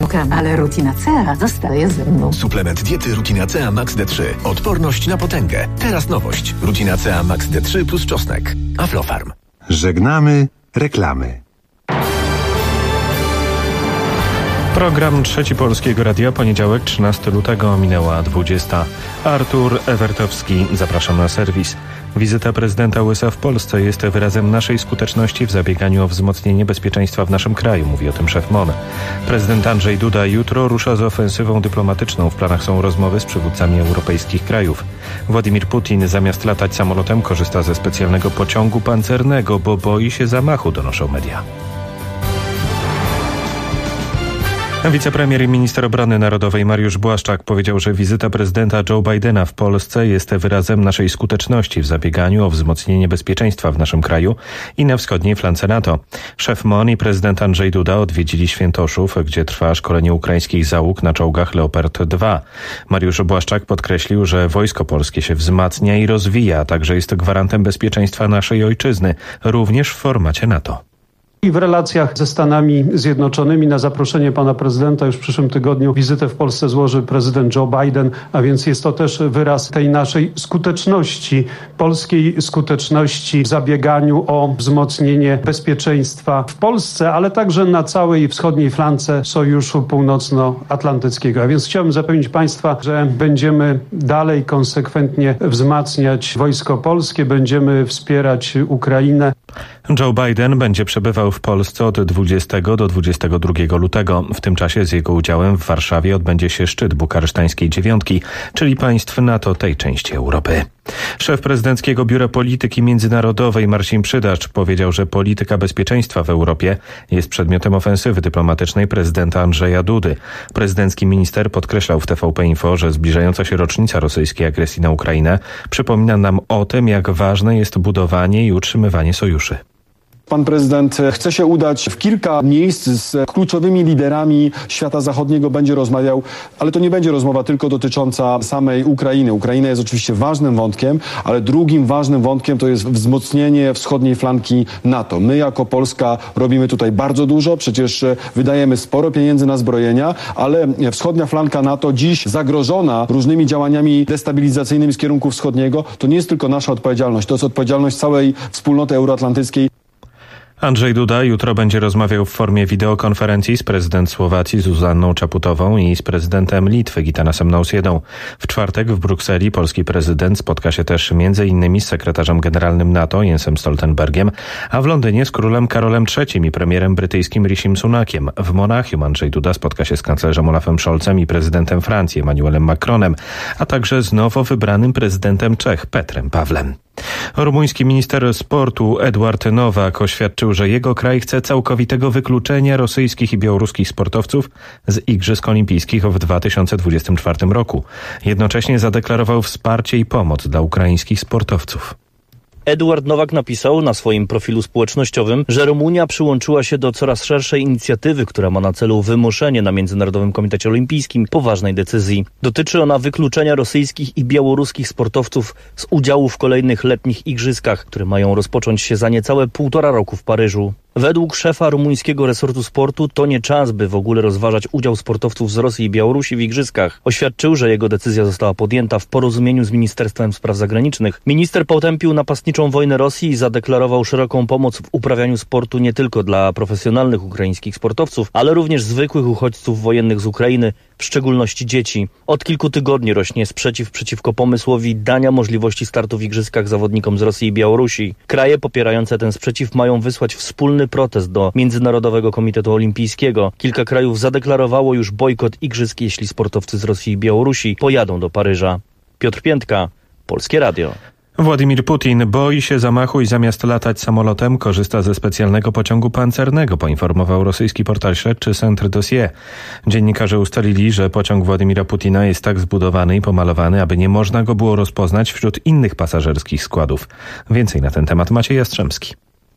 szukam, ale Rutinacea zostaje ze mną. Suplement diety Rutinacea Max D3. Odporność na potęgę. Teraz nowość. Rutinacea Max D3 plus czosnek. Aflofarm. Żegnamy reklamy. Program Trzeci Polskiego Radia, poniedziałek 13 lutego, minęła 20. Artur Ewertowski, zapraszam na serwis. Wizyta prezydenta USA w Polsce jest wyrazem naszej skuteczności w zabieganiu o wzmocnienie bezpieczeństwa w naszym kraju, mówi o tym szef MON. Prezydent Andrzej Duda jutro rusza z ofensywą dyplomatyczną. W planach są rozmowy z przywódcami europejskich krajów. Władimir Putin zamiast latać samolotem korzysta ze specjalnego pociągu pancernego, bo boi się zamachu, donoszą media. Wicepremier i minister obrony narodowej Mariusz Błaszczak powiedział, że wizyta prezydenta Joe Bidena w Polsce jest wyrazem naszej skuteczności w zabieganiu o wzmocnienie bezpieczeństwa w naszym kraju i na wschodniej flance NATO. Szef MON i prezydent Andrzej Duda odwiedzili Świętoszów, gdzie trwa szkolenie ukraińskich załóg na czołgach Leopard 2. Mariusz Błaszczak podkreślił, że wojsko polskie się wzmacnia i rozwija, a także jest gwarantem bezpieczeństwa naszej ojczyzny, również w formacie NATO. I w relacjach ze Stanami Zjednoczonymi na zaproszenie pana prezydenta już w przyszłym tygodniu wizytę w Polsce złoży prezydent Joe Biden, a więc jest to też wyraz tej naszej skuteczności, polskiej skuteczności w zabieganiu o wzmocnienie bezpieczeństwa w Polsce, ale także na całej wschodniej flance Sojuszu Północnoatlantyckiego. A więc chciałbym zapewnić państwa, że będziemy dalej konsekwentnie wzmacniać wojsko polskie, będziemy wspierać Ukrainę. Joe Biden będzie przebywał w Polsce od 20 do 22 lutego. W tym czasie z jego udziałem w Warszawie odbędzie się szczyt bukaresztańskiej dziewiątki, czyli państw NATO tej części Europy. Szef prezydenckiego Biura Polityki Międzynarodowej Marcin Przydacz powiedział, że polityka bezpieczeństwa w Europie jest przedmiotem ofensywy dyplomatycznej prezydenta Andrzeja Dudy. Prezydencki minister podkreślał w TVP Info, że zbliżająca się rocznica rosyjskiej agresji na Ukrainę przypomina nam o tym, jak ważne jest budowanie i utrzymywanie sojuszy. Pan prezydent chce się udać w kilka miejsc z kluczowymi liderami świata zachodniego, będzie rozmawiał, ale to nie będzie rozmowa tylko dotycząca samej Ukrainy. Ukraina jest oczywiście ważnym wątkiem, ale drugim ważnym wątkiem to jest wzmocnienie wschodniej flanki NATO. My jako Polska robimy tutaj bardzo dużo, przecież wydajemy sporo pieniędzy na zbrojenia, ale wschodnia flanka NATO dziś zagrożona różnymi działaniami destabilizacyjnymi z kierunku wschodniego, to nie jest tylko nasza odpowiedzialność, to jest odpowiedzialność całej wspólnoty euroatlantyckiej. Andrzej Duda jutro będzie rozmawiał w formie wideokonferencji z prezydent Słowacji Zuzanną Czaputową i z prezydentem Litwy Gitanasem Nausjedą. W czwartek w Brukseli polski prezydent spotka się też m.in. z sekretarzem generalnym NATO Jensem Stoltenbergiem, a w Londynie z królem Karolem III i premierem brytyjskim Rishim Sunakiem. W Monachium Andrzej Duda spotka się z kanclerzem Olafem Scholzem i prezydentem Francji Emmanuelem Macronem, a także z nowo wybranym prezydentem Czech Petrem Pawlem. Rumuński minister sportu Eduard Nowak oświadczył, że jego kraj chce całkowitego wykluczenia rosyjskich i białoruskich sportowców z Igrzysk Olimpijskich w 2024 roku. Jednocześnie zadeklarował wsparcie i pomoc dla ukraińskich sportowców. Eduard Nowak napisał na swoim profilu społecznościowym, że Rumunia przyłączyła się do coraz szerszej inicjatywy, która ma na celu wymuszenie na Międzynarodowym Komitecie Olimpijskim poważnej decyzji. Dotyczy ona wykluczenia rosyjskich i białoruskich sportowców z udziału w kolejnych letnich igrzyskach, które mają rozpocząć się za niecałe 1,5 roku w Paryżu. Według szefa rumuńskiego resortu sportu to nie czas, by w ogóle rozważać udział sportowców z Rosji i Białorusi w igrzyskach. Oświadczył, że jego decyzja została podjęta w porozumieniu z Ministerstwem Spraw Zagranicznych. Minister potępił napastniczą wojnę Rosji i zadeklarował szeroką pomoc w uprawianiu sportu nie tylko dla profesjonalnych ukraińskich sportowców, ale również zwykłych uchodźców wojennych z Ukrainy, w szczególności dzieci. Od kilku tygodni rośnie sprzeciw przeciwko pomysłowi dania możliwości startu w igrzyskach zawodnikom z Rosji i Białorusi. Kraje popierające ten sprzeciw mają wysłać wspólny protest do Międzynarodowego Komitetu Olimpijskiego. Kilka krajów zadeklarowało już bojkot igrzysk, jeśli sportowcy z Rosji i Białorusi pojadą do Paryża. Piotr Piętka, Polskie Radio. Władimir Putin boi się zamachu i zamiast latać samolotem korzysta ze specjalnego pociągu pancernego, poinformował rosyjski portal śledczy Centre Dossier. Dziennikarze ustalili, że pociąg Władimira Putina jest tak zbudowany i pomalowany, aby nie można go było rozpoznać wśród innych pasażerskich składów. Więcej na ten temat Maciej Jastrzębski.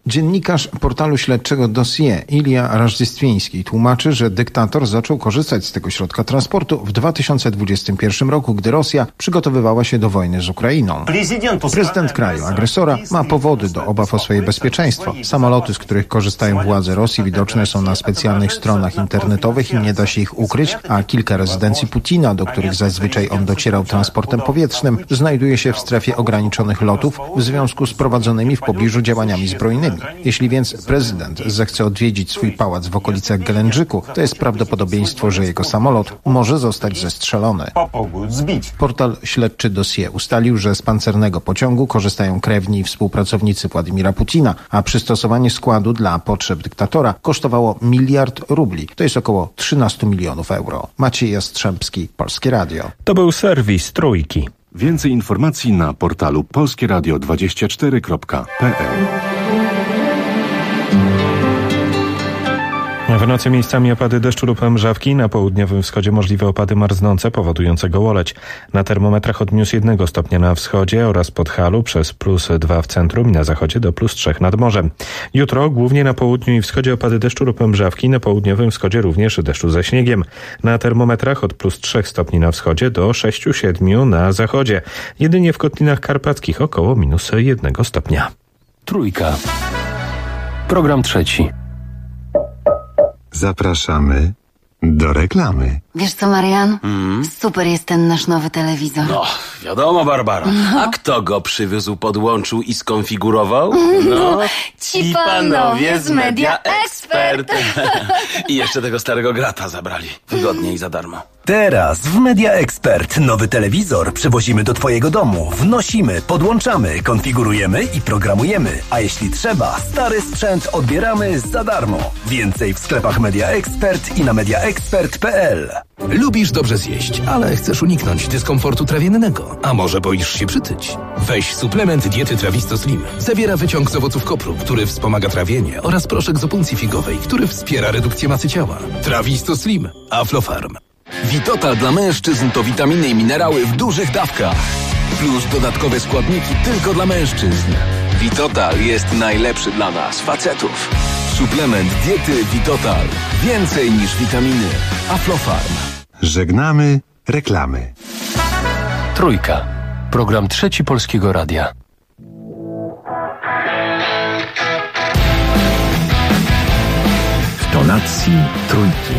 Dziennikarz portalu śledczego Dossier Ilja Rażdżystwiński tłumaczy, że dyktator zaczął korzystać z tego środka transportu w 2021 roku, gdy Rosja przygotowywała się do wojny z Ukrainą. Prezydent kraju agresora ma powody do obaw o swoje bezpieczeństwo. Samoloty, z których korzystają władze Rosji, widoczne są na specjalnych stronach internetowych i nie da się ich ukryć, a kilka rezydencji Putina, do których zazwyczaj on docierał transportem powietrznym, znajduje się w strefie ograniczonych lotów w związku z prowadzonymi w pobliżu działaniami zbrojnymi. Jeśli więc prezydent zechce odwiedzić swój pałac w okolicach Gelendżyku, to jest prawdopodobieństwo, że jego samolot może zostać zestrzelony. Portal śledczy Dossier ustalił, że z pancernego pociągu korzystają krewni i współpracownicy Władimira Putina, a przystosowanie składu dla potrzeb dyktatora kosztowało 1 miliard rubli. To jest około 13 milionów euro. Maciej Jastrzębski, Polskie Radio. To był serwis Trójki. Więcej informacji na portalu polskieradio24.pl. W nocy miejscami opady deszczu lub mrzawki, na południowym wschodzie możliwe opady marznące powodujące gołoleć. Na termometrach od -1 stopnia na wschodzie oraz Podhalu przez +2 w centrum i na zachodzie do +3 nad morzem. Jutro głównie na południu i wschodzie opady deszczu lub mrzawki, na południowym wschodzie również deszczu ze śniegiem. Na termometrach od +3 stopni na wschodzie do 6-7 na zachodzie. Jedynie w Kotlinach Karpackich około -1 stopnia. Trójka. Program trzeci. Zapraszamy do reklamy. Wiesz co, Marian? Super jest ten nasz nowy telewizor. No, wiadomo, Barbara. A kto go przywiózł, podłączył i skonfigurował? No, ci panowie z Media Expert. I jeszcze tego starego grata zabrali. Wygodnie i za darmo. Teraz w Media Expert nowy telewizor przywozimy do Twojego domu. Wnosimy, podłączamy, konfigurujemy i programujemy. A jeśli trzeba, stary sprzęt odbieramy za darmo. Więcej w sklepach Media Expert i na mediaexpert.pl. Lubisz dobrze zjeść, ale chcesz uniknąć dyskomfortu trawiennego. A może boisz się przytyć? Weź suplement diety Trawisto Slim. Zawiera wyciąg z owoców kopru, który wspomaga trawienie, oraz proszek z opuncji figowej, który wspiera redukcję masy ciała. Trawisto Slim. Aflofarm. Vitotal dla mężczyzn to witaminy i minerały w dużych dawkach. Plus dodatkowe składniki tylko dla mężczyzn. Vitotal jest najlepszy dla nas, facetów. Suplement diety Vitotal. Więcej niż witaminy. Aflofarm. Żegnamy reklamy. Trójka. Program trzeci Polskiego Radia. W tonacji trójki.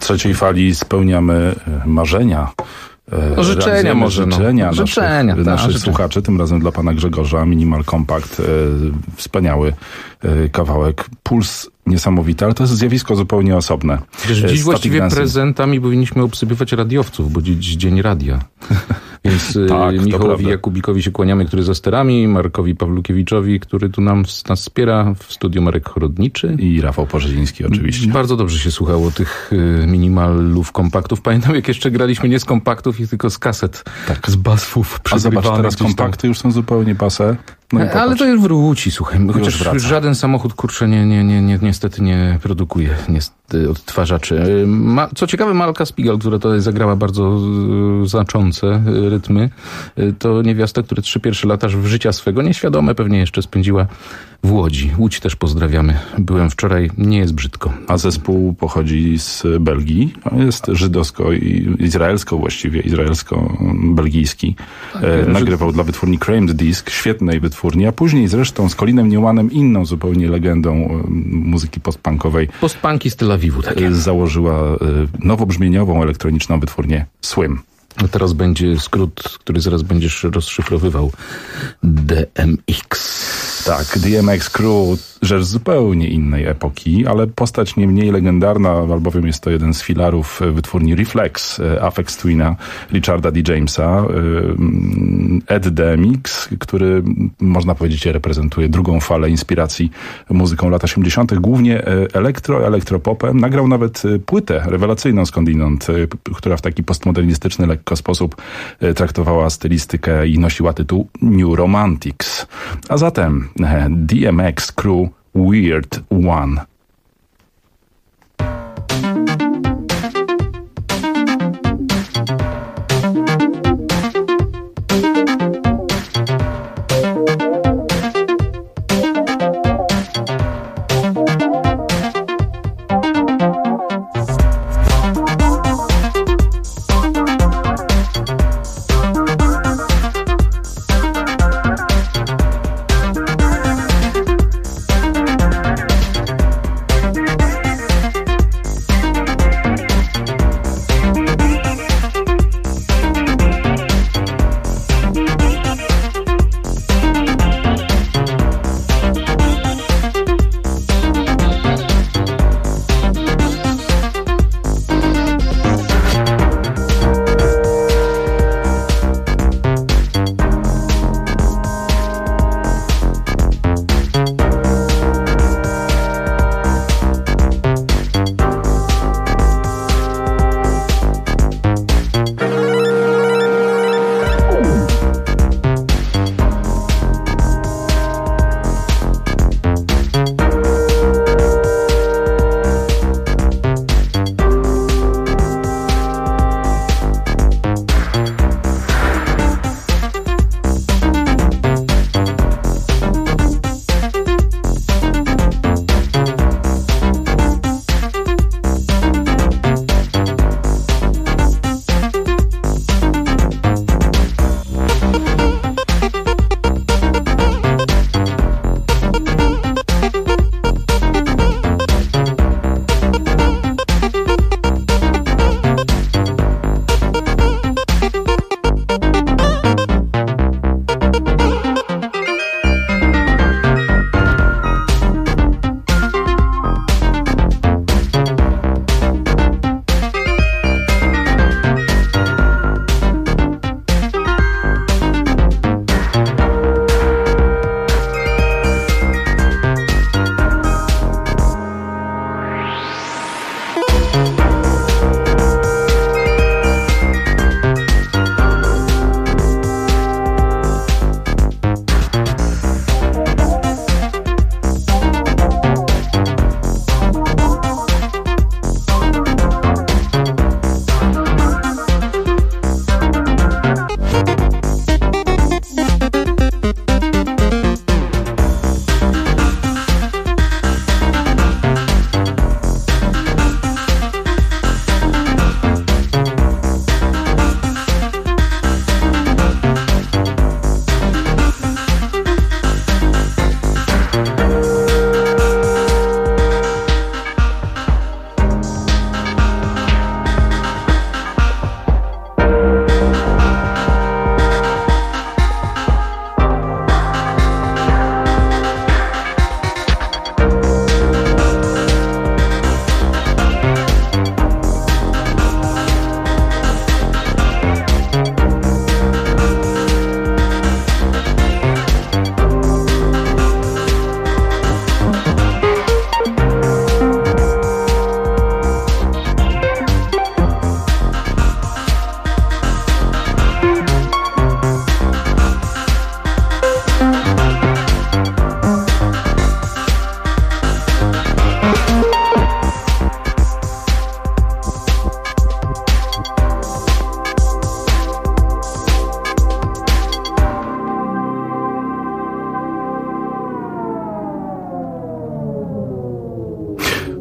trzeciej fali spełniamy marzenia. Życzenia może. Naszych słuchaczy, tym razem dla pana Grzegorza. Minimal Compact, wspaniały kawałek. Puls niesamowity, ale to jest zjawisko zupełnie osobne. Dziś właściwie prezentami powinniśmy obsypywać radiowców, bo dziś dzień radia. Więc tak, Michałowi Jakubikowi się kłaniamy, który za sterami, Markowi Pawlukiewiczowi, który tu nas wspiera, w studiu Marek Chorodniczy. I Rafał Porzeziński oczywiście. Bardzo dobrze się słuchało tych minimalów, kompaktów. Pamiętam, jak jeszcze graliśmy nie z kompaktów, tylko z kaset, z basów. A zobacz, teraz kompakty już są zupełnie passé. No ale to już wróci, słuchaj. Chociaż żaden samochód, kurczę, niestety nie produkuje odtwarzaczy. Co ciekawe, Malka Spiegel, która tutaj zagrała bardzo znaczące rytmy, to niewiasta, która 3 pierwsze lata życia swego nieświadome pewnie jeszcze spędziła w Łodzi. Łódź też pozdrawiamy. Byłem wczoraj, nie jest brzydko. A zespół pochodzi z Belgii. Jest izraelsko-belgijski. Nagrywał dla wytwórni Cramed Disc, świetnej wytwórni, a później zresztą z Colinem Newmanem, inną zupełnie legendą muzyki postpunkowej. Postpunki z Tel Awiwu, takie. Założyła nowobrzmieniową elektroniczną wytwórnię Swim. A teraz będzie skrót, który zaraz będziesz rozszyfrowywał. DMX. Tak, DMX Crew, rzecz zupełnie innej epoki, ale postać nie mniej legendarna, albowiem jest to jeden z filarów wytwórni Reflex, Aphex Twina, Richarda D. Jamesa. Ed DMX, który można powiedzieć reprezentuje drugą falę inspiracji muzyką lat 80., głównie elektropopem. Nagrał nawet płytę rewelacyjną skądinąd, która w taki postmodernistyczny lekko sposób traktowała stylistykę i nosiła tytuł New Romantics. A zatem DMX Crew Weird One.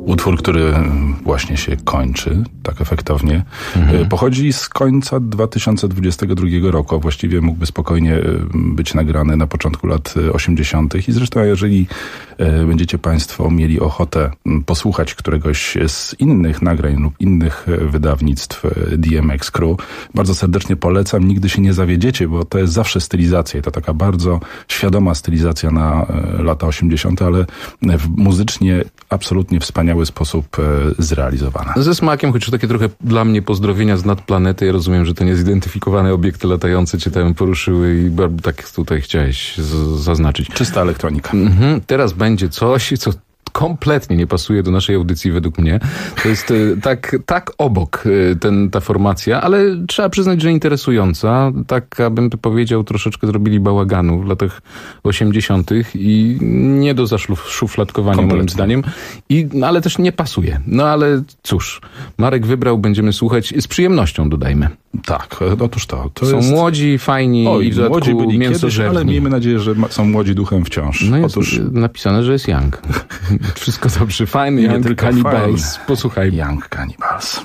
Utwór, który właśnie się kończy, tak efektownie, pochodzi z końca 2022 roku, a właściwie mógłby spokojnie być nagrany na początku lat 80. I zresztą, jeżeli będziecie Państwo mieli ochotę posłuchać któregoś z innych nagrań lub innych wydawnictw DMX Crew, bardzo serdecznie polecam. Nigdy się nie zawiedziecie, bo to jest zawsze stylizacja i to taka bardzo świadoma stylizacja na lata 80., ale muzycznie absolutnie wspaniały sposób zrealizowana. Ze smakiem, choć takie trochę dla mnie pozdrowienia z nadplanety. Ja rozumiem, że te niezidentyfikowane obiekty latające cię tam poruszyły i tak tutaj chciałeś zaznaczyć. Czysta elektronika. Teraz będzie coś, co kompletnie nie pasuje do naszej audycji według mnie. To jest tak obok ta formacja, ale trzeba przyznać, że interesująca. Tak, abym powiedział, troszeczkę zrobili bałaganu w latach 80. i nie do zaszufladkowania moim zdaniem. Ale też nie pasuje. No ale cóż, Marek wybrał, będziemy słuchać z przyjemnością, dodajmy. Tak, otóż to są jest... młodzi, fajni i w dodatku mięsożerni. Ale miejmy nadzieję, że są młodzi duchem wciąż. No jest napisane, że jest young. Wszystko dobrze, fajny Young Cannibals. Posłuchaj. Young Cannibals.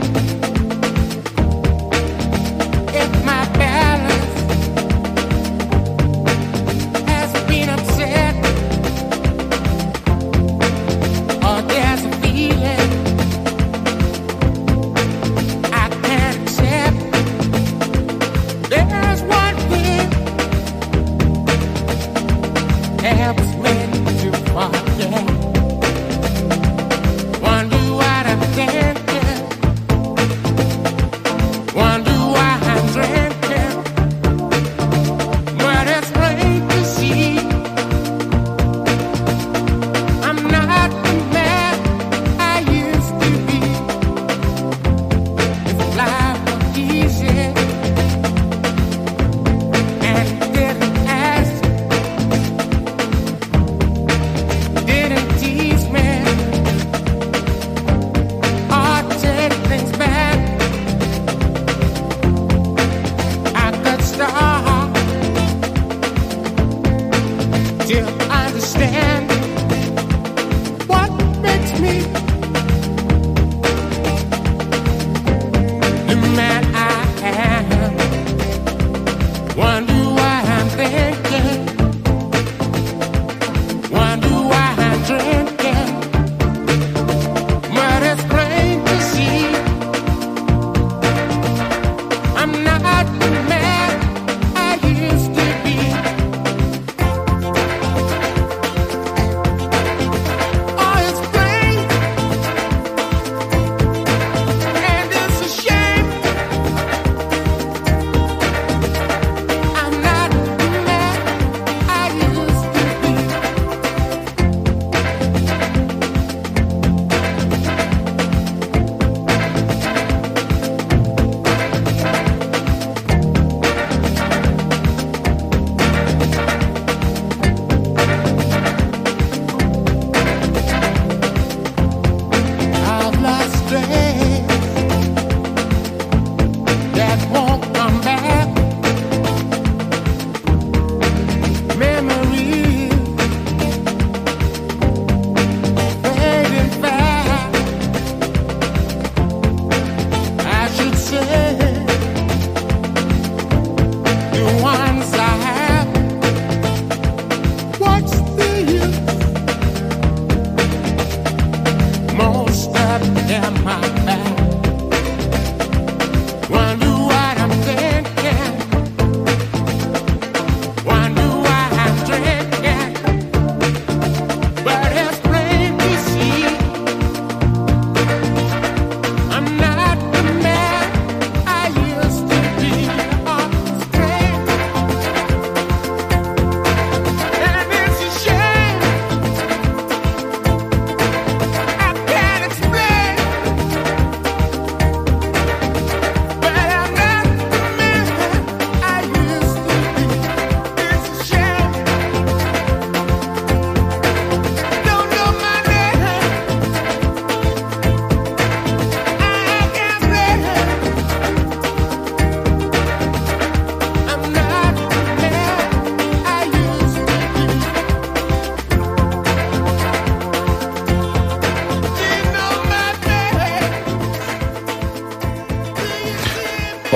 If my balance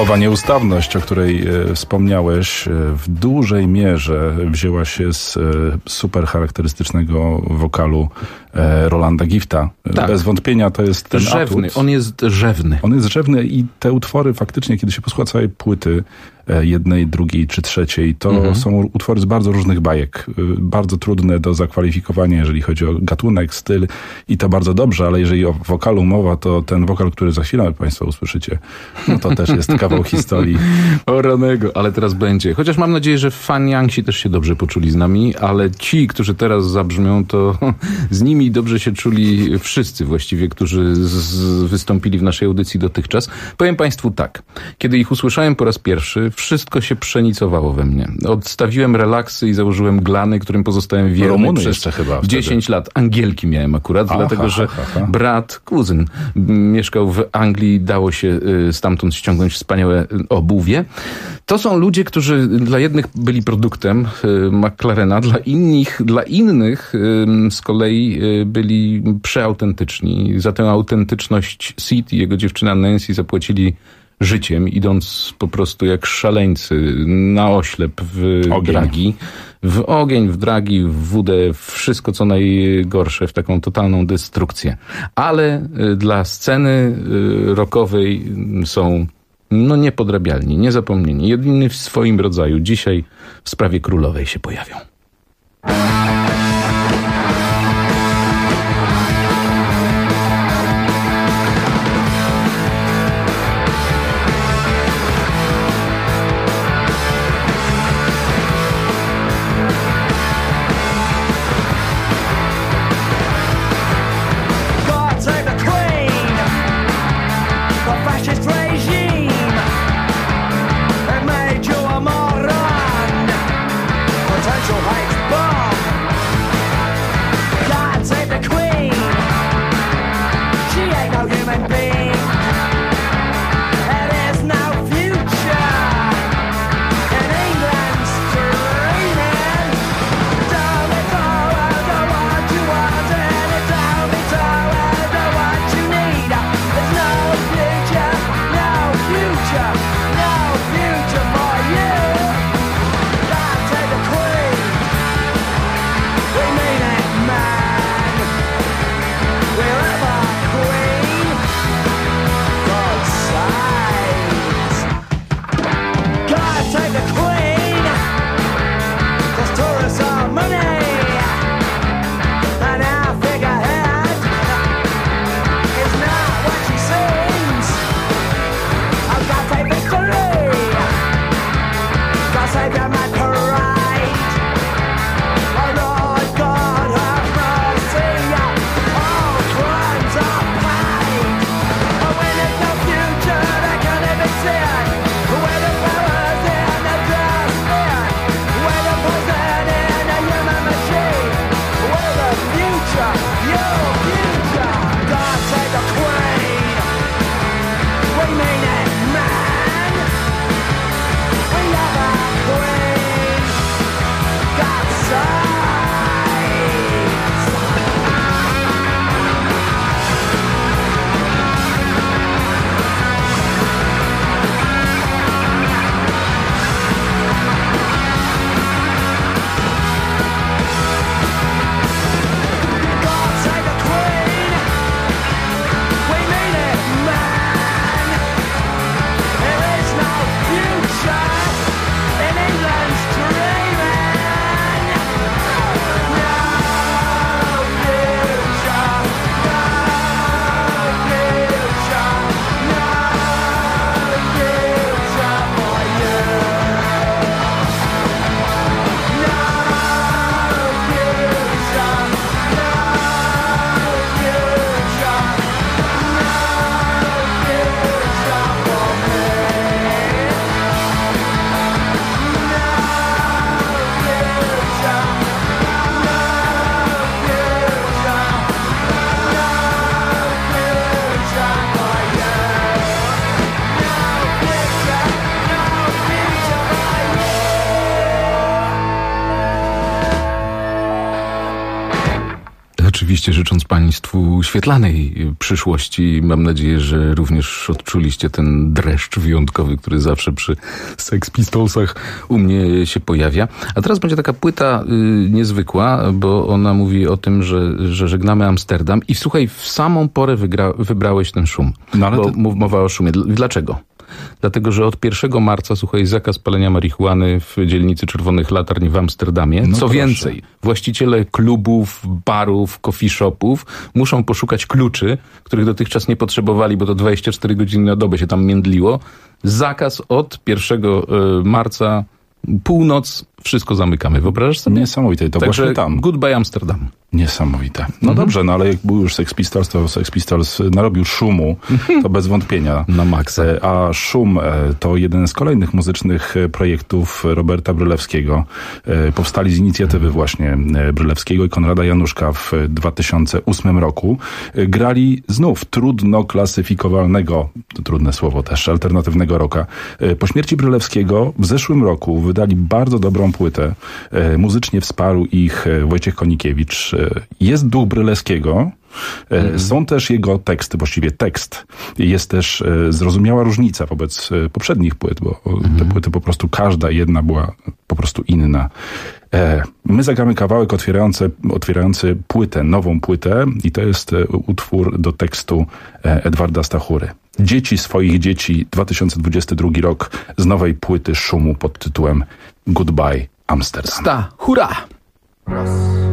Owa nieustawność, o której wspomniałeś, w dużej mierze wzięła się z super charakterystycznego wokalu Rolanda Gifta. Tak. Bez wątpienia to jest ten rzewny. atut. On jest rzewny. On jest rzewny i te utwory faktycznie, kiedy się posłucha całej płyty, jednej, drugiej czy trzeciej, to są utwory z bardzo różnych bajek. Bardzo trudne do zakwalifikowania, jeżeli chodzi o gatunek, styl i to bardzo dobrze, ale jeżeli o wokalu mowa, to ten wokal, który za chwilę Państwo usłyszycie, no to też jest kawał historii. O ranego, ale teraz będzie. Chociaż mam nadzieję, że faniangsi też się dobrze poczuli z nami, ale ci, którzy teraz zabrzmią, to z nimi dobrze się czuli wszyscy właściwie, którzy wystąpili w naszej audycji dotychczas. Powiem Państwu tak, kiedy ich usłyszałem po raz pierwszy, wszystko się przenicowało we mnie. Odstawiłem relaksy i założyłem glany, którym pozostałem wierny przez jeszcze chyba 10 lat. Angielki miałem akurat, dlatego że brat, kuzyn mieszkał w Anglii, dało się stamtąd ściągnąć wspaniałe obuwie. To są ludzie, którzy dla jednych byli produktem McLarena, dla innych z kolei byli przeautentyczni. Za tę autentyczność Sid i jego dziewczyna Nancy zapłacili życiem, idąc po prostu jak szaleńcy na oślep w dragi. W ogień, w dragi, w wódę, wszystko co najgorsze, w taką totalną destrukcję. Ale dla sceny rockowej są niepodrabialni, niezapomnieni. Jedyny w swoim rodzaju. Dzisiaj w sprawie królowej się pojawią. Potential hate bomb. oczywiście życząc Państwu świetlanej przyszłości. Mam nadzieję, że również odczuliście ten dreszcz wyjątkowy, który zawsze przy Sex Pistolsach u mnie się pojawia. A teraz będzie taka płyta niezwykła, bo ona mówi o tym, że żegnamy Amsterdam. I słuchaj, w samą porę wybrałeś ten szum. No, ale bo mowa o szumie. Dlaczego? Dlatego, że od 1 marca, słuchaj, zakaz palenia marihuany w dzielnicy Czerwonych Latarni w Amsterdamie. No co więcej, właściciele klubów, barów, coffee shopów muszą poszukać kluczy, których dotychczas nie potrzebowali, bo to 24 godziny na dobę się tam międliło. Zakaz od 1 marca, północ, wszystko zamykamy. Wyobrażasz sobie? Niesamowite. To także właśnie tam. Goodbye Amsterdam. Niesamowite. No dobrze, no ale jak był już Sex Pistols, to Sex Pistols narobił szumu, to bez wątpienia. Na maksa. A szum to jeden z kolejnych muzycznych projektów Roberta Brylewskiego. Powstali z inicjatywy właśnie Brylewskiego i Konrada Januszka w 2008 roku. Grali znów trudno klasyfikowalnego, to trudne słowo też, alternatywnego rocka. Po śmierci Brylewskiego w zeszłym roku wydali bardzo dobrą płytę. Muzycznie wsparł ich Wojciech Konikiewicz. Jest duch Brylewskiego. Są też jego teksty, właściwie tekst. Jest też zrozumiała różnica wobec poprzednich płyt, bo te płyty po prostu, każda jedna była po prostu inna. My zagramy kawałek otwierający płytę, nową płytę i to jest utwór do tekstu Edwarda Stachury. Dzieci swoich dzieci, 2022 rok z nowej płyty szumu pod tytułem Goodbye Amsterdam. Hurra! Raz.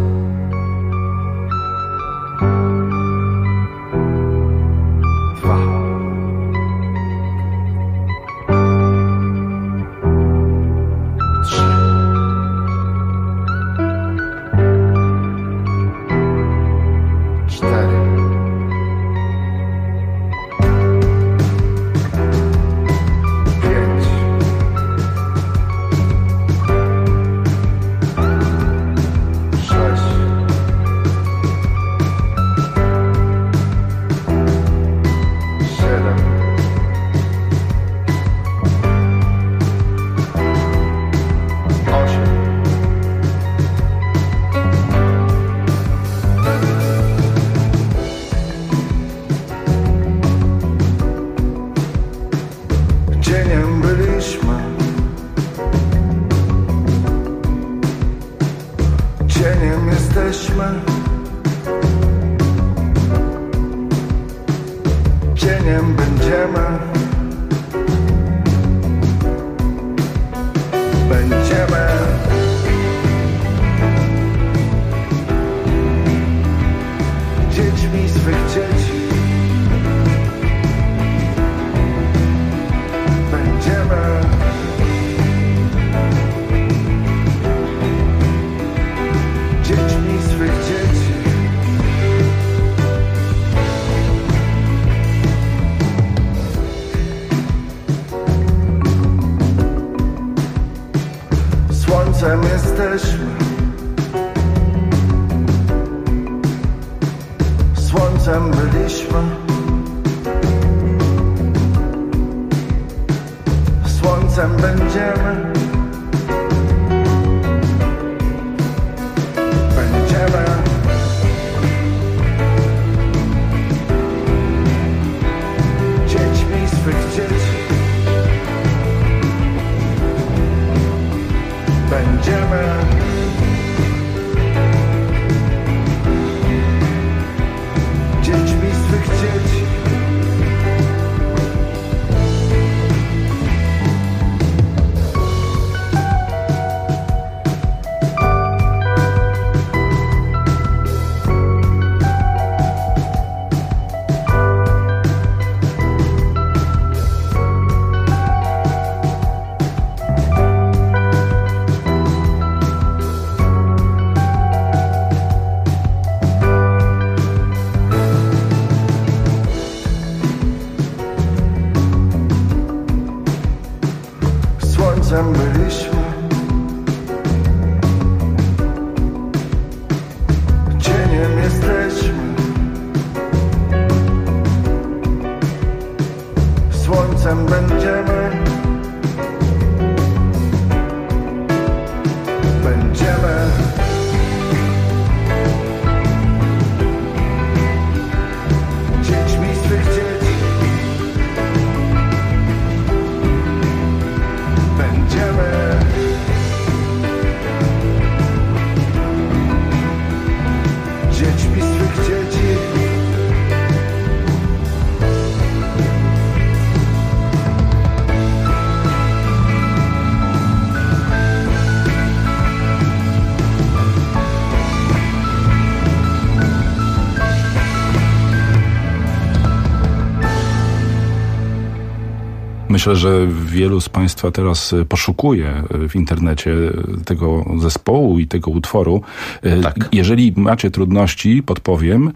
Słońcem byliśmy, słońcem będziemy, będziemy. Dziećmi swych dzieci będziemy. Dziećmi swych dzieci Myślę, że wielu z Państwa teraz poszukuje w internecie tego zespołu i tego utworu. Tak. Jeżeli macie trudności, podpowiem,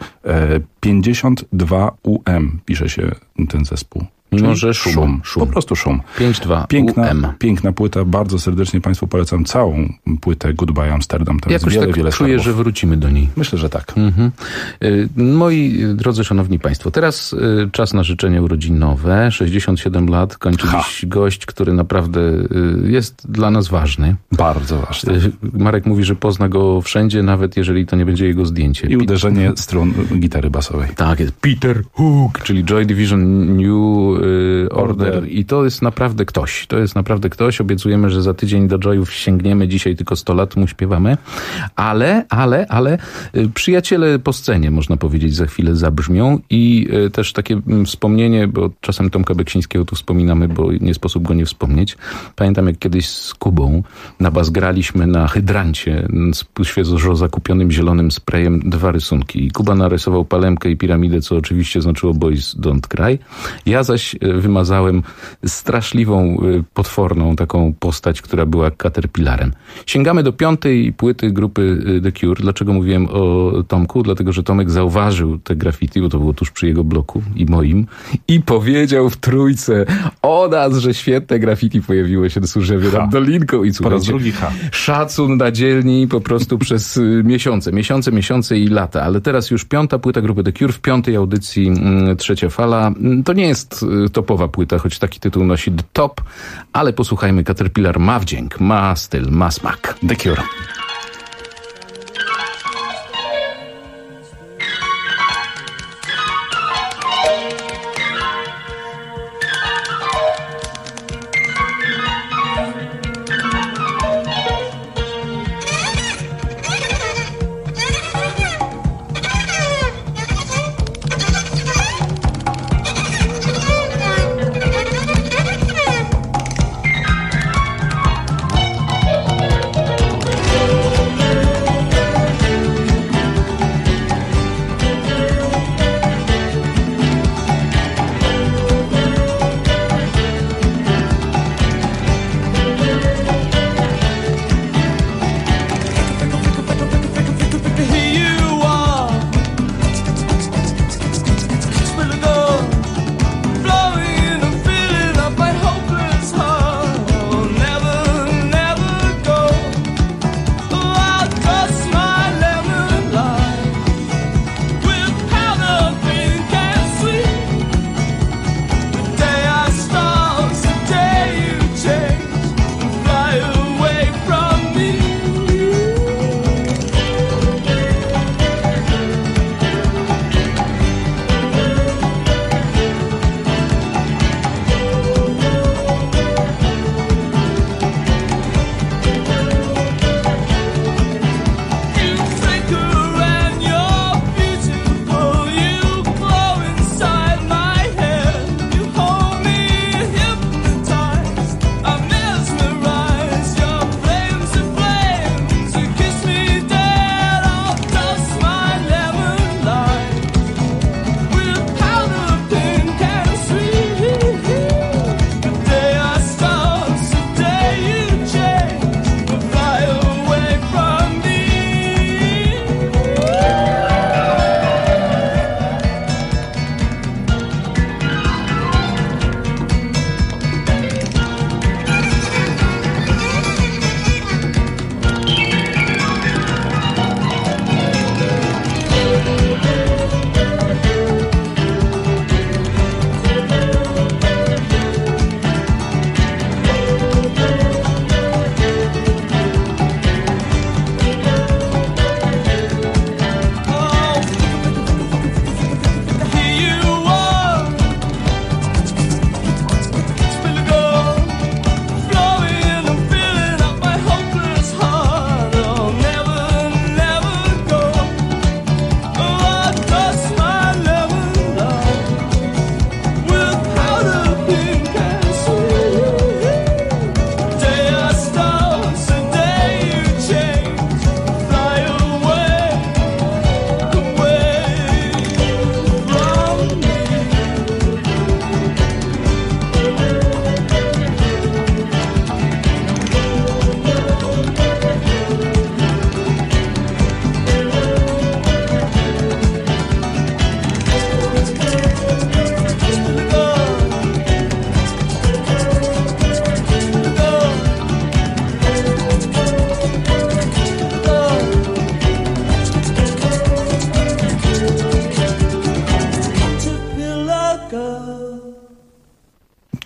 52UM pisze się ten zespół. Mimo, że szum. Po prostu szum. 5-2 Piękna płyta. Bardzo serdecznie Państwu polecam całą płytę Goodbye Amsterdam. Tam jakoś jest wiele czuję, skarbów. Że wrócimy do niej. Myślę, że tak. Moi drodzy, szanowni Państwo, teraz czas na życzenie urodzinowe. 67 lat kończy dziś gość, który naprawdę jest dla nas ważny. Bardzo ważny. Marek mówi, że pozna go wszędzie, nawet jeżeli to nie będzie jego zdjęcie. I uderzenie strun gitary basowej. Tak jest. Peter Hook, czyli Joy Division New Order. I to jest naprawdę ktoś. To jest naprawdę ktoś. Obiecujemy, że za tydzień do Joyów sięgniemy. Dzisiaj tylko 100 lat mu śpiewamy. Ale przyjaciele po scenie, można powiedzieć, za chwilę zabrzmią. I też takie wspomnienie, bo czasem Tomka Beksińskiego tu wspominamy, bo nie sposób go nie wspomnieć. Pamiętam, jak kiedyś z Kubą na bas graliśmy na hydrancie z świeżo zakupionym zielonym sprayem 2 rysunki. I Kuba narysował palemkę i piramidę, co oczywiście znaczyło Boys Don't Cry. Ja zaś wymazałem straszliwą, potworną taką postać, która była caterpillarem. Sięgamy do 5. płyty grupy The Cure. Dlaczego mówiłem o Tomku? Dlatego, że Tomek zauważył te graffiti, bo to było tuż przy jego bloku i moim, i powiedział w trójce o nas, że świetne graffiti pojawiło się do Służewie nad Dolinką. I słuchajcie, szacun na dzielni po prostu przez miesiące i lata. Ale teraz już 5. płyta grupy The Cure w 5. audycji Trzecia Fala. To nie jest topowa płyta, choć taki tytuł nosi The Top, ale posłuchajmy, Caterpillar ma wdzięk, ma styl, ma smak. The Cure.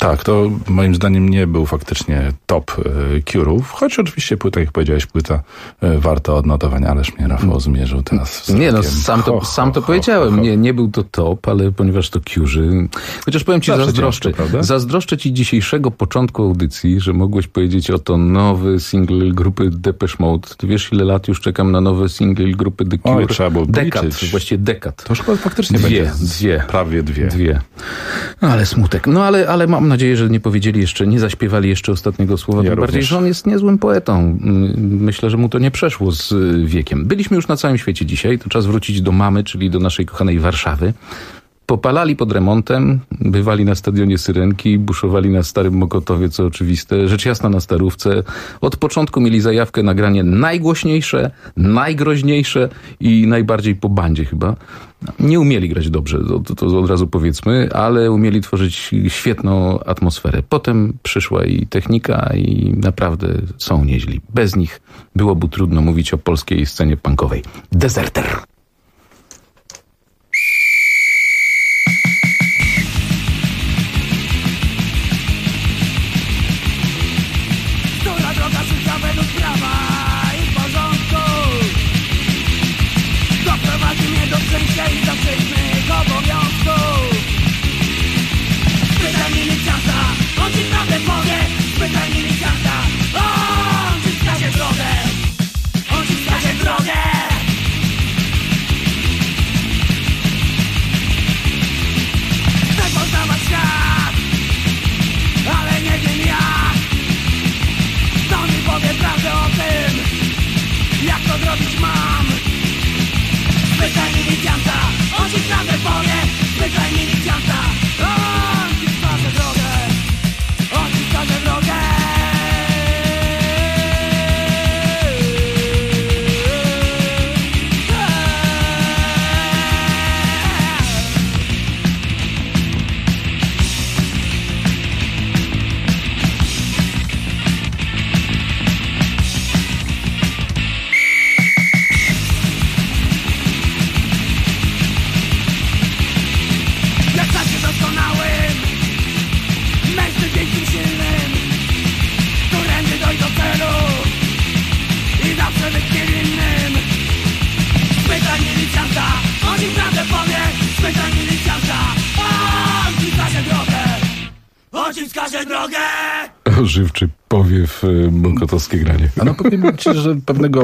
Tak, to moim zdaniem nie był faktycznie top Cure'ów, choć oczywiście płyta, jak powiedziałeś, płyta warta odnotowania, ależ mnie Rafał zmierzył teraz. Nie no, sam to powiedziałem, nie był to top, ale ponieważ to Cure'zy, chociaż powiem ci, zazdroszczę ci dzisiejszego początku audycji, że mogłeś powiedzieć oto nowy single grupy Depeche Mode. Ty wiesz, ile lat już czekam na nowy single grupy The Cure? Trzeba było właściwie dekad. To już faktycznie będzie prawie dwie. Ale smutek. No ale mam nadzieję, że nie powiedzieli jeszcze, nie zaśpiewali jeszcze ostatniego słowa. Tym bardziej, że on jest niezłym poetą. Myślę, że mu to nie przeszło z wiekiem. Byliśmy już na całym świecie dzisiaj. To czas wrócić do mamy, czyli do naszej kochanej Warszawy. Popalali pod remontem, bywali na stadionie Syrenki, buszowali na Starym Mokotowie, co oczywiste. Rzecz jasna na Starówce. Od początku mieli zajawkę na granie najgłośniejsze, najgroźniejsze i najbardziej po bandzie chyba. Nie umieli grać dobrze, to od razu powiedzmy, ale umieli tworzyć świetną atmosferę. Potem przyszła i technika i naprawdę są nieźli. Bez nich byłoby trudno mówić o polskiej scenie punkowej. Deserter. Żywczy powiew mokotowskie granie. A no powiem ci, że pewnego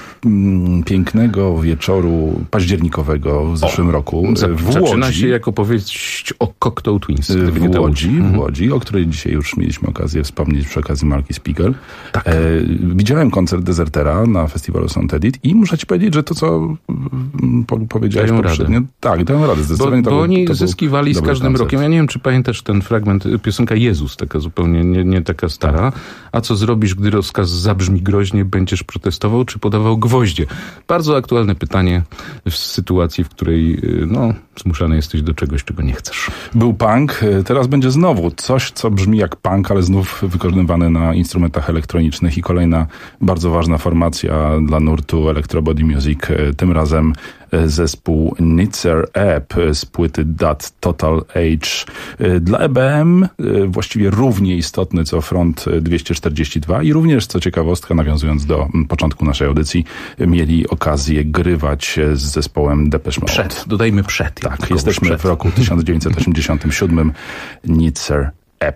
pięknego wieczoru październikowego w zeszłym roku w Łodzi. Zaczyna się jako opowieść o Cocteau Twins. W Łodzi, o której dzisiaj już mieliśmy okazję wspomnieć przy okazji Marki Spiegel. Tak. Widziałem koncert Desertera na festiwalu Sound Edit i muszę ci powiedzieć, że to, co powiedziałeś poprzednio, dają radę. Zdecydowanie bo oni zyskiwali z każdym rokiem. Ja nie wiem, czy pamiętasz ten fragment, piosenka Jezus, taka zupełnie nie taka stara. A co zrobisz, gdy rozkaz zabrzmi groźnie, będziesz protestował, czy podawał gwoździe? Bardzo aktualne pytanie w sytuacji, w której zmuszany jesteś do czegoś, czego nie chcesz. Był punk, teraz będzie znowu coś, co brzmi jak punk, ale znów wykonywane na instrumentach elektronicznych i kolejna bardzo ważna formacja dla nurtu Electro Body Music, tym razem zespół Nitzer Ebb z płyty That Total Age. Dla EBM właściwie równie istotny co Front 242 i również, co ciekawostka, nawiązując do początku naszej audycji, mieli okazję grywać z zespołem Depeche Mode. Dodajmy przed. Tak, jesteśmy w roku 1987. Nitzer Ebb.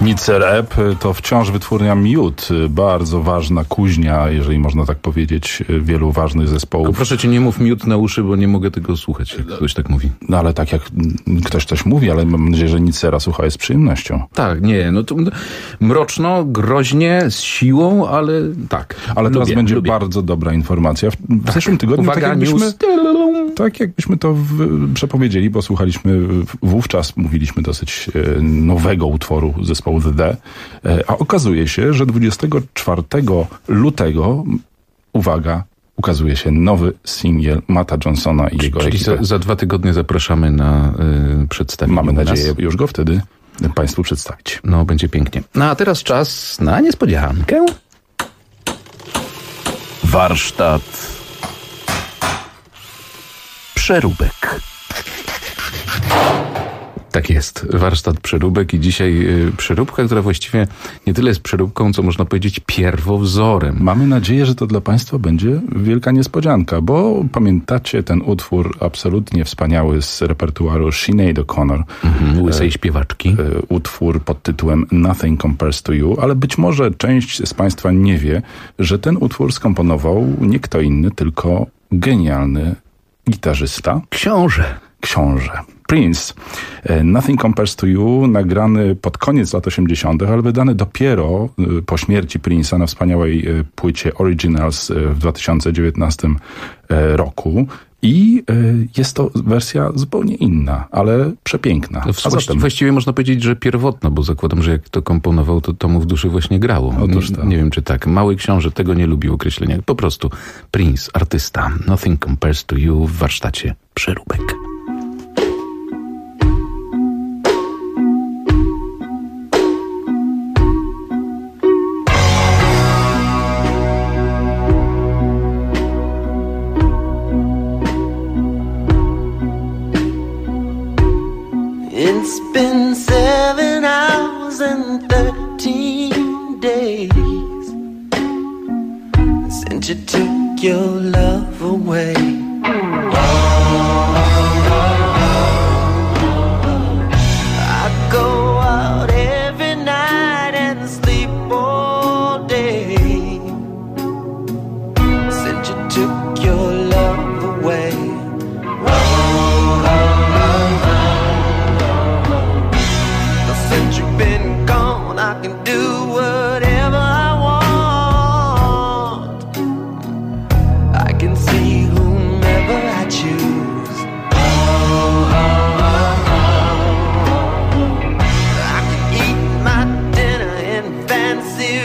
Schnitzer Ebb to wciąż wytwórnia Miód, bardzo ważna kuźnia, jeżeli można tak powiedzieć, wielu ważnych zespołów. Tylko proszę cię, nie mów Miód na uszy, bo nie mogę tego słuchać, jak ktoś tak mówi. No ale tak jak ktoś coś mówi, ale mam nadzieję, że Schnitzera słucha z przyjemnością. Tak, nie, no to mroczno, groźnie, z siłą, ale tak. Ale teraz będzie bardzo dobra informacja. W zeszłym tygodniu, uwaga, tak jakbyśmy to przepowiedzieli, bo słuchaliśmy, wówczas mówiliśmy dosyć nowego utworu zespołu The, a okazuje się, że 24 lutego, uwaga, ukazuje się nowy singiel Matta Johnsona i jego ekipy. Czyli za 2 tygodnie zapraszamy na przedstawienie. Mamy nadzieję już go wtedy Państwu przedstawić. No, będzie pięknie. No a teraz czas na niespodziankę. Warsztat przeróbek. Tak jest, warsztat przeróbek i dzisiaj przeróbka, która właściwie nie tyle jest przeróbką, co można powiedzieć pierwowzorem. Mamy nadzieję, że to dla Państwa będzie wielka niespodzianka, bo pamiętacie ten utwór absolutnie wspaniały z repertuaru Sinead O'Connor. Łysej śpiewaczki. Utwór pod tytułem Nothing Compares to You, ale być może część z Państwa nie wie, że ten utwór skomponował nie kto inny, tylko genialny gitarzysta. Książę. Prince. Nothing Compares to You, nagrany pod koniec lat 80., ale wydany dopiero po śmierci Prince'a na wspaniałej płycie Originals w 2019 roku. I jest to wersja zupełnie inna, ale przepiękna. Właściwie można powiedzieć, że pierwotna, bo zakładam, że jak to komponował, to mu w duszy właśnie grało. Otóż to. Nie wiem, czy tak. Mały książę tego nie lubił określenia. Po prostu Prince, artysta. Nothing Compares to You w warsztacie przeróbek. It's been 7 hours and 13 days since you took your love away. I go out every night and sleep all day since you took your love away. Since you've been gone, I can do whatever I want. I can see whomever I choose. I can eat my dinner in fancy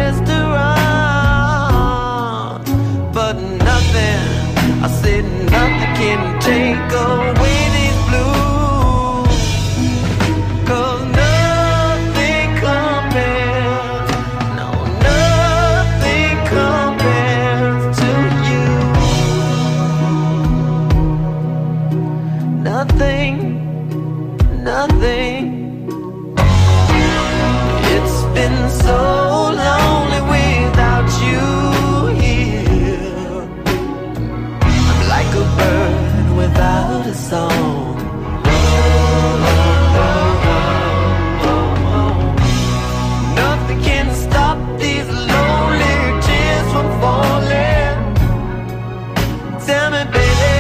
restaurants, but nothing, I said nothing can take away these blues. 'Cause nothing compares, no, nothing compares to you. Nothing, nothing. It's been so lonely without you here. I'm like a bird without a song. Nothing can stop these lonely tears from falling. Tell me, baby,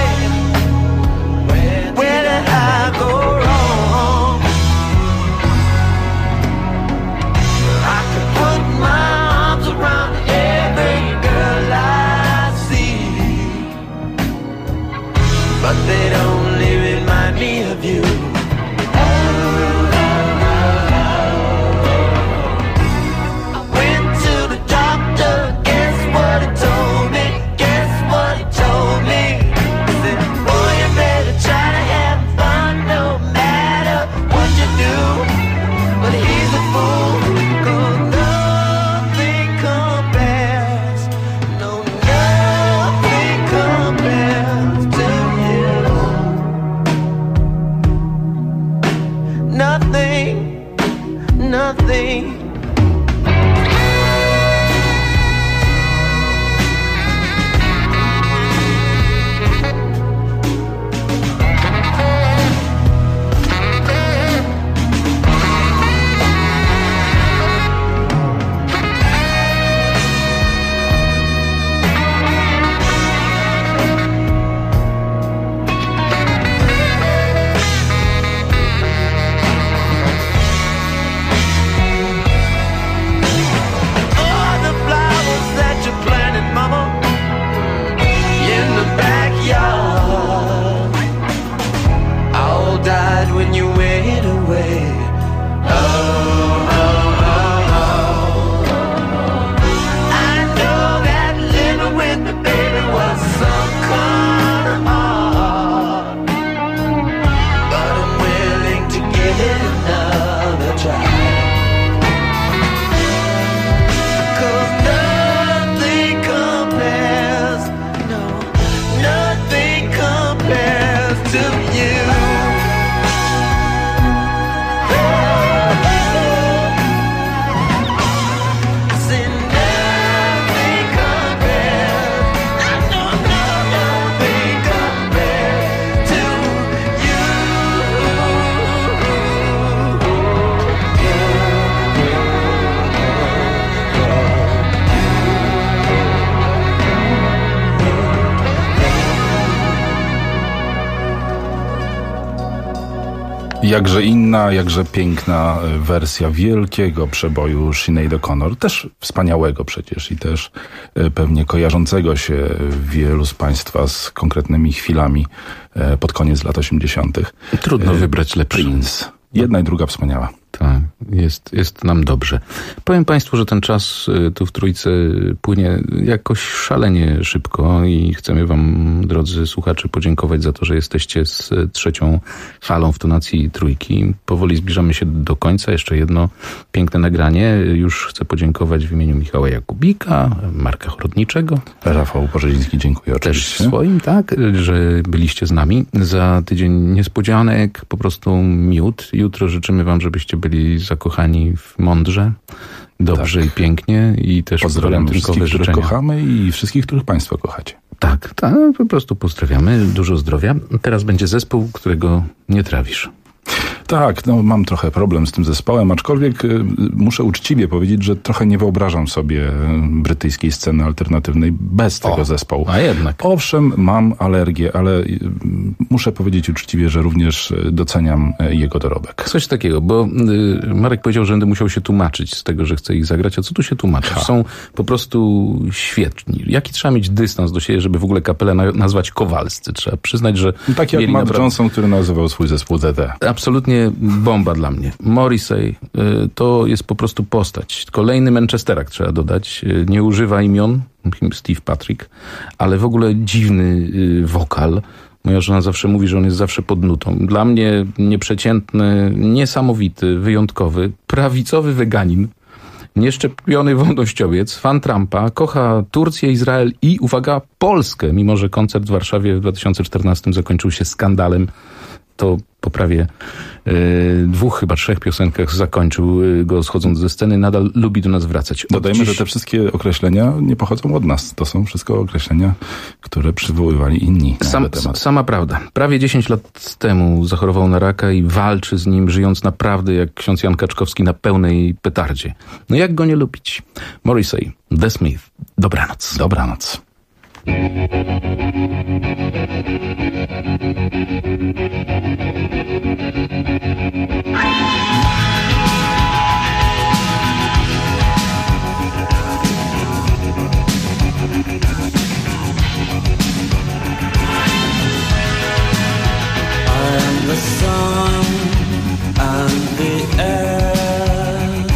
where did I go wrong? I can put my arms around every girl I see, but they only remind me of you. I went to the doctor, guess what he told me? Guess what he told me? He said, boy, you better try to have fun no matter what you do. But he's a fool, 'cause nothing compares, no, nothing compares to you. to you. Jakże inna, jakże piękna wersja wielkiego przeboju Sinead O'Connor, też wspaniałego przecież i też pewnie kojarzącego się wielu z Państwa z konkretnymi chwilami pod koniec lat 80. Trudno wybrać lepszy. Prince. Jedna i druga wspaniała. Tak, jest nam dobrze. Powiem Państwu, że ten czas tu w Trójce płynie jakoś szalenie szybko i chcemy Wam, drodzy słuchacze, podziękować za to, że jesteście z trzecią falą w tonacji Trójki. Powoli zbliżamy się do końca. Jeszcze jedno piękne nagranie. Już chcę podziękować w imieniu Michała Jakubika, Marka Chrodniczego. Rafał Porzeziński, dziękuję oczywiście. Też swoim, tak, że byliście z nami. Za tydzień niespodzianek, po prostu miód. Jutro życzymy Wam, żebyście byli zakochani w mądrze, dobrze i pięknie i też pozdrawiamy wszystkich, których życzenia. kochamy i wszystkich, których Państwo kochacie. Tak, po prostu pozdrawiamy. Dużo zdrowia. Teraz będzie zespół, którego nie trawisz. Tak, mam trochę problem z tym zespołem, aczkolwiek muszę uczciwie powiedzieć, że trochę nie wyobrażam sobie brytyjskiej sceny alternatywnej bez tego zespołu. A jednak. Owszem, mam alergię, ale muszę powiedzieć uczciwie, że również doceniam jego dorobek. Coś takiego, bo Marek powiedział, że będę musiał się tłumaczyć z tego, że chce ich zagrać. A co tu się tłumaczyć? Są po prostu świetni. Jaki trzeba mieć dystans do siebie, żeby w ogóle kapelę nazwać Kowalscy? Trzeba przyznać, że... Tak jak Matt Johnson, który nazywał swój zespół ZD. Absolutnie bomba dla mnie. Morrissey to jest po prostu postać. Kolejny Manchesterak trzeba dodać. Nie używa imion, Steve Patrick, ale w ogóle dziwny wokal. Moja żona zawsze mówi, że on jest zawsze pod nutą. Dla mnie nieprzeciętny, niesamowity, wyjątkowy, prawicowy weganin, nieszczepiony wolnościowiec, fan Trumpa, kocha Turcję, Izrael i, uwaga, Polskę, mimo że koncert w Warszawie w 2014 zakończył się skandalem. To po prawie 2, chyba 3 piosenkach zakończył go schodząc ze sceny. Nadal lubi do nas wracać. Dodajmy, że te wszystkie określenia nie pochodzą od nas. To są wszystko określenia, które przywoływali inni na ten temat. Sama prawda. Prawie 10 lat temu zachorował na raka i walczy z nim, żyjąc naprawdę jak ksiądz Jan Kaczkowski na pełnej petardzie. No jak go nie lubić? Morrissey, The Smith. Dobranoc. Dobranoc. The sun and the air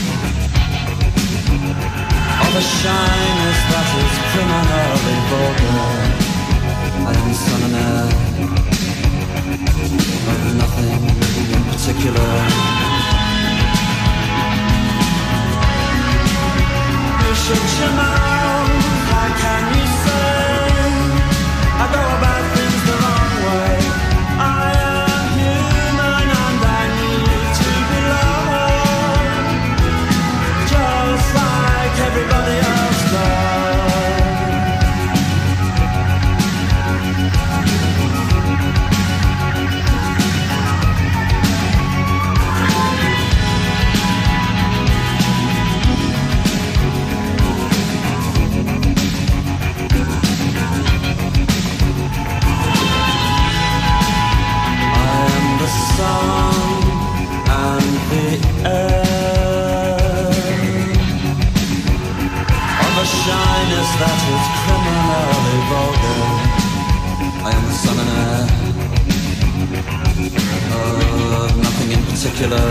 of a shyness that is criminally vulgar. I am sun and air of nothing in particular. You shut your mouth, how can you say I go about things the wrong way? I am human and I need to be loved, just like everybody else does. Sun and the air of a shyness that is criminally vulgar. I am the sun and air of nothing in particular.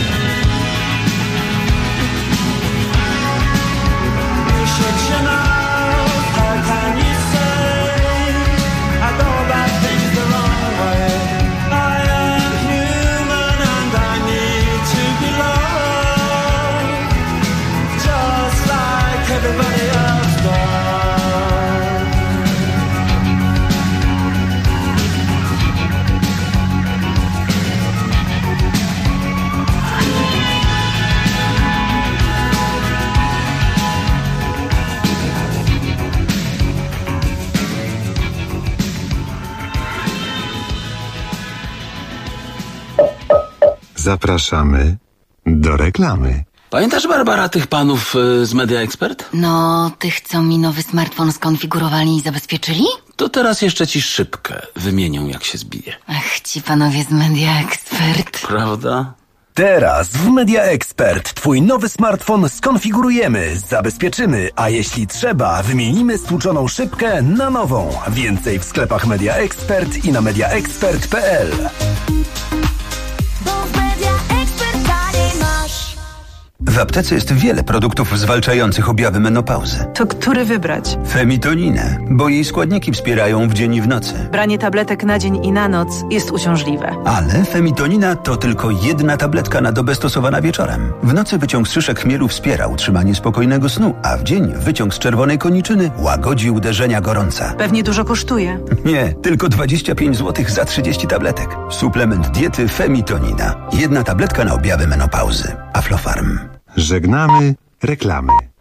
You should you know, how can you say I go about things the wrong way? Everybody else does. Zapraszamy do reklamy. Pamiętasz, Barbara, tych panów z Media Expert? No, tych, co mi nowy smartfon skonfigurowali i zabezpieczyli? To teraz jeszcze ci szybkę wymienią, jak się zbije. Ach, ci panowie z Media Expert. Prawda? Teraz w Media Expert twój nowy smartfon skonfigurujemy, zabezpieczymy, a jeśli trzeba, wymienimy stłuczoną szybkę na nową. Więcej w sklepach Media Expert i na mediaexpert.pl. W aptece jest wiele produktów zwalczających objawy menopauzy. To który wybrać? Femitoninę, bo jej składniki wspierają w dzień i w nocy. Branie tabletek na dzień i na noc jest uciążliwe. Ale Femitonina to tylko jedna tabletka na dobę stosowana wieczorem. W nocy wyciąg z szyszek chmielu wspiera utrzymanie spokojnego snu, a w dzień wyciąg z czerwonej koniczyny łagodzi uderzenia gorąca. Pewnie dużo kosztuje. Nie, tylko 25 zł za 30 tabletek. Suplement diety Femitonina. Jedna tabletka na objawy menopauzy. Aflofarm. Żegnamy reklamy.